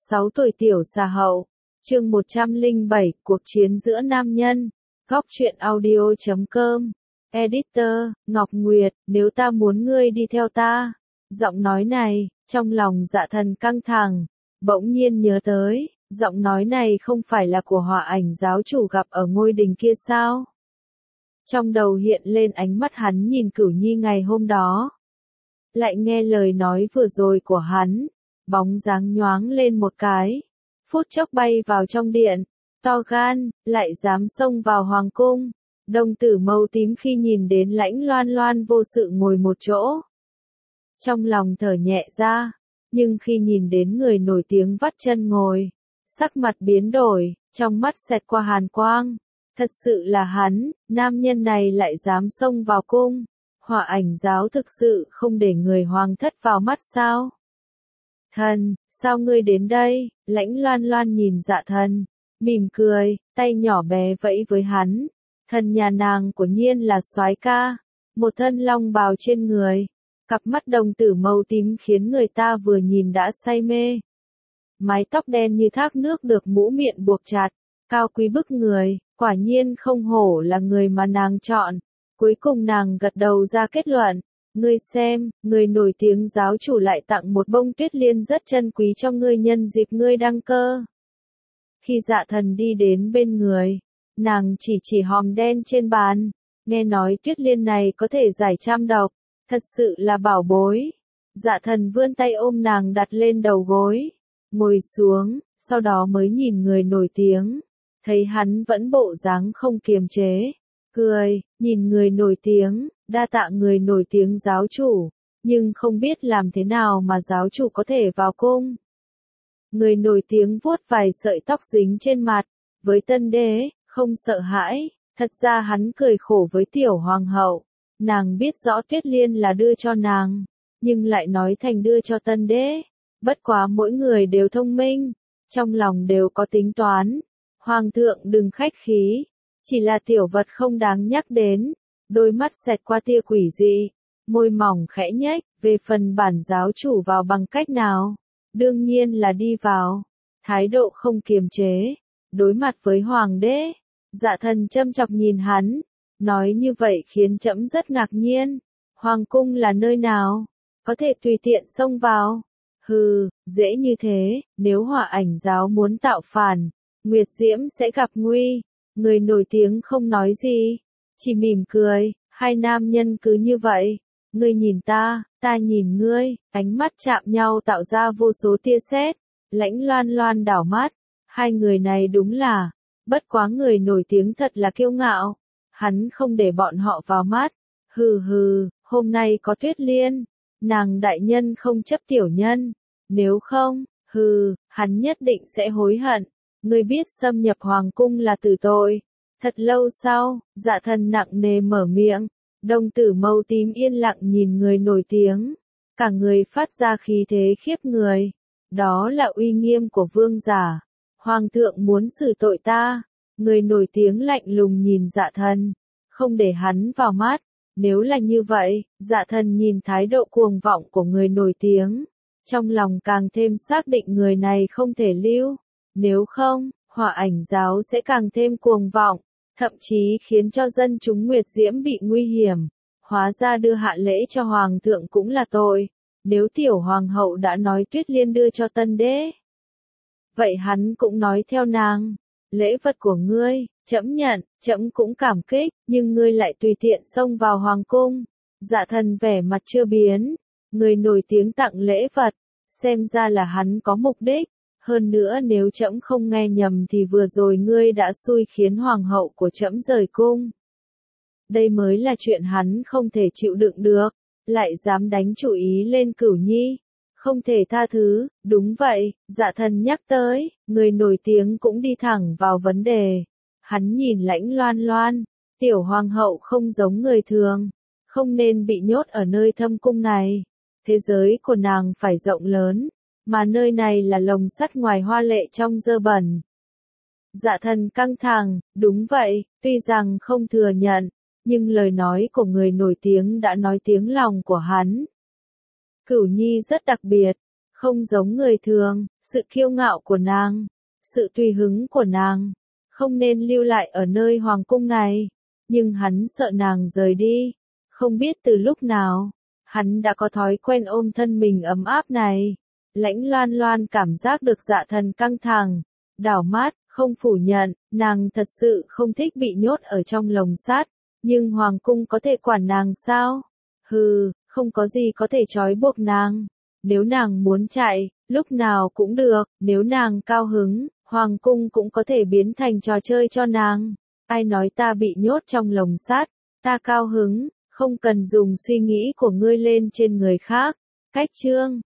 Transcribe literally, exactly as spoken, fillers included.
sáu tuổi tiểu xà hậu. Chương một trăm lẻ bảy, cuộc chiến giữa nam nhân. Góc truyện audio chấm com. Editor, Ngọc Nguyệt, nếu ta muốn ngươi đi theo ta. Giọng nói này, trong lòng Dạ Thần căng thẳng, bỗng nhiên nhớ tới, giọng nói này không phải là của Hỏa Ảnh giáo chủ gặp ở ngôi đình kia sao? Trong đầu hiện lên ánh mắt hắn nhìn Cửu Nhi ngày hôm đó. Lại nghe lời nói vừa rồi của hắn, bóng dáng nhoáng lên một cái, phút chốc bay vào trong điện, to gan, lại dám xông vào hoàng cung. Đồng tử màu tím khi nhìn đến Lãnh Loan Loan vô sự ngồi một chỗ, trong lòng thở nhẹ ra, nhưng khi nhìn đến người nổi tiếng vắt chân ngồi, sắc mặt biến đổi, trong mắt xẹt qua hàn quang. Thật sự là hắn, nam nhân này lại dám xông vào cung. Hỏa Ảnh giáo thực sự không để người hoàng thất vào mắt sao? Thần, sao ngươi đến đây? Lãnh Loan Loan nhìn Dạ Thần, mỉm cười, tay nhỏ bé vẫy với hắn. Thần nhà nàng của nhiên là soái ca, một thân long bào trên người, cặp mắt đồng tử màu tím khiến người ta vừa nhìn đã say mê. Mái tóc đen như thác nước được mũ miệng buộc chặt, cao quý bức người, quả nhiên không hổ là người mà nàng chọn. Cuối cùng nàng gật đầu ra kết luận, ngươi xem, người nổi tiếng giáo chủ lại tặng một bông tuyết liên rất chân quý cho ngươi nhân dịp ngươi đăng cơ. Khi Dạ Thần đi đến bên người, nàng chỉ chỉ hòm đen trên bàn, nghe nói tuyết liên này có thể giải trăm độc, thật sự là bảo bối. Dạ Thần vươn tay ôm nàng đặt lên đầu gối, ngồi xuống, sau đó mới nhìn người nổi tiếng, thấy hắn vẫn bộ dáng không kiềm chế, cười, nhìn người nổi tiếng, đa tạ người nổi tiếng giáo chủ, nhưng không biết làm thế nào mà giáo chủ có thể vào cung. Người nổi tiếng vuốt vài sợi tóc dính trên mặt, với tân đế, không sợ hãi, thật ra hắn cười khổ với tiểu hoàng hậu, nàng biết rõ tuyết liên là đưa cho nàng, nhưng lại nói thành đưa cho tân đế, bất quá mỗi người đều thông minh, trong lòng đều có tính toán, hoàng thượng đừng khách khí, chỉ là tiểu vật không đáng nhắc đến. Đôi mắt xẹt qua tia quỷ dị, môi mỏng khẽ nhếch, về phần bản giáo chủ vào bằng cách nào, đương nhiên là đi vào, thái độ không kiềm chế, đối mặt với hoàng đế. Dạ Thần châm chọc nhìn hắn, nói như vậy khiến trẫm rất ngạc nhiên, hoàng cung là nơi nào, có thể tùy tiện xông vào, hừ, dễ như thế, nếu Hỏa Ảnh giáo muốn tạo phản, Nguyệt Diễm sẽ gặp nguy. Người nổi tiếng không nói gì, chỉ mỉm cười, hai nam nhân cứ như vậy, ngươi nhìn ta, ta nhìn ngươi, ánh mắt chạm nhau tạo ra vô số tia sét. Lãnh Loan Loan đảo mắt, hai người này đúng là, bất quá người nổi tiếng thật là kiêu ngạo, hắn không để bọn họ vào mắt, hừ hừ, hôm nay có tuyết liên, nàng đại nhân không chấp tiểu nhân, nếu không, hừ, hắn nhất định sẽ hối hận. Ngươi biết xâm nhập hoàng cung là tử tội. Thật lâu sau, Dạ Thần nặng nề mở miệng, đồng tử màu tím yên lặng nhìn người nổi tiếng, cả người phát ra khí thế khiếp người. Đó là uy nghiêm của vương giả. Hoàng thượng muốn xử tội ta. Người nổi tiếng lạnh lùng nhìn Dạ Thần, không để hắn vào mắt. Nếu là như vậy, Dạ Thần nhìn thái độ cuồng vọng của người nổi tiếng, trong lòng càng thêm xác định người này không thể lưu. Nếu không, Hỏa Ảnh giáo sẽ càng thêm cuồng vọng, thậm chí khiến cho dân chúng Nguyệt Diễm bị nguy hiểm. Hóa ra đưa hạ lễ cho hoàng thượng cũng là tội. Nếu tiểu hoàng hậu đã nói tuyết liên đưa cho tân đế, vậy hắn cũng nói theo nàng. Lễ vật của ngươi, trẫm nhận, trẫm cũng cảm kích, nhưng ngươi lại tùy tiện xông vào hoàng cung. Dạ Thần vẻ mặt chưa biến, người nổi tiếng tặng lễ vật, xem ra là hắn có mục đích. Hơn nữa nếu trẫm không nghe nhầm thì vừa rồi ngươi đã xui khiến hoàng hậu của trẫm rời cung. Đây mới là chuyện hắn không thể chịu đựng được, lại dám đánh chủ ý lên Cửu Nhi. Không thể tha thứ, đúng vậy, Dạ Thần nhắc tới, người nổi tiếng cũng đi thẳng vào vấn đề. Hắn nhìn Lãnh Loan Loan, tiểu hoàng hậu không giống người thường, không nên bị nhốt ở nơi thâm cung này. Thế giới của nàng phải rộng lớn. Mà nơi này là lồng sắt ngoài hoa lệ trong dơ bẩn. Dạ Thần căng thẳng, đúng vậy, tuy rằng không thừa nhận, nhưng lời nói của người nổi tiếng đã nói tiếng lòng của hắn. Cửu Nhi rất đặc biệt, Không giống người thường, sự kiêu ngạo của nàng, sự tùy hứng của nàng, không nên lưu lại ở nơi hoàng cung này. Nhưng hắn sợ nàng rời đi. Không biết từ lúc nào, hắn đã có thói quen ôm thân mình ấm áp này. Lãnh Loan Loan cảm giác được dạ thần căng thẳng, đảo mắt, không phủ nhận, nàng thật sự không thích bị nhốt ở trong lồng sắt, nhưng hoàng cung có thể quản nàng sao? Hừ, không có gì có thể trói buộc nàng. Nếu nàng muốn chạy, lúc nào cũng được, nếu nàng cao hứng, hoàng cung cũng có thể biến thành trò chơi cho nàng. Ai nói ta bị nhốt trong lồng sắt, ta cao hứng, không cần dùng suy nghĩ của ngươi lên trên người khác. Cách chương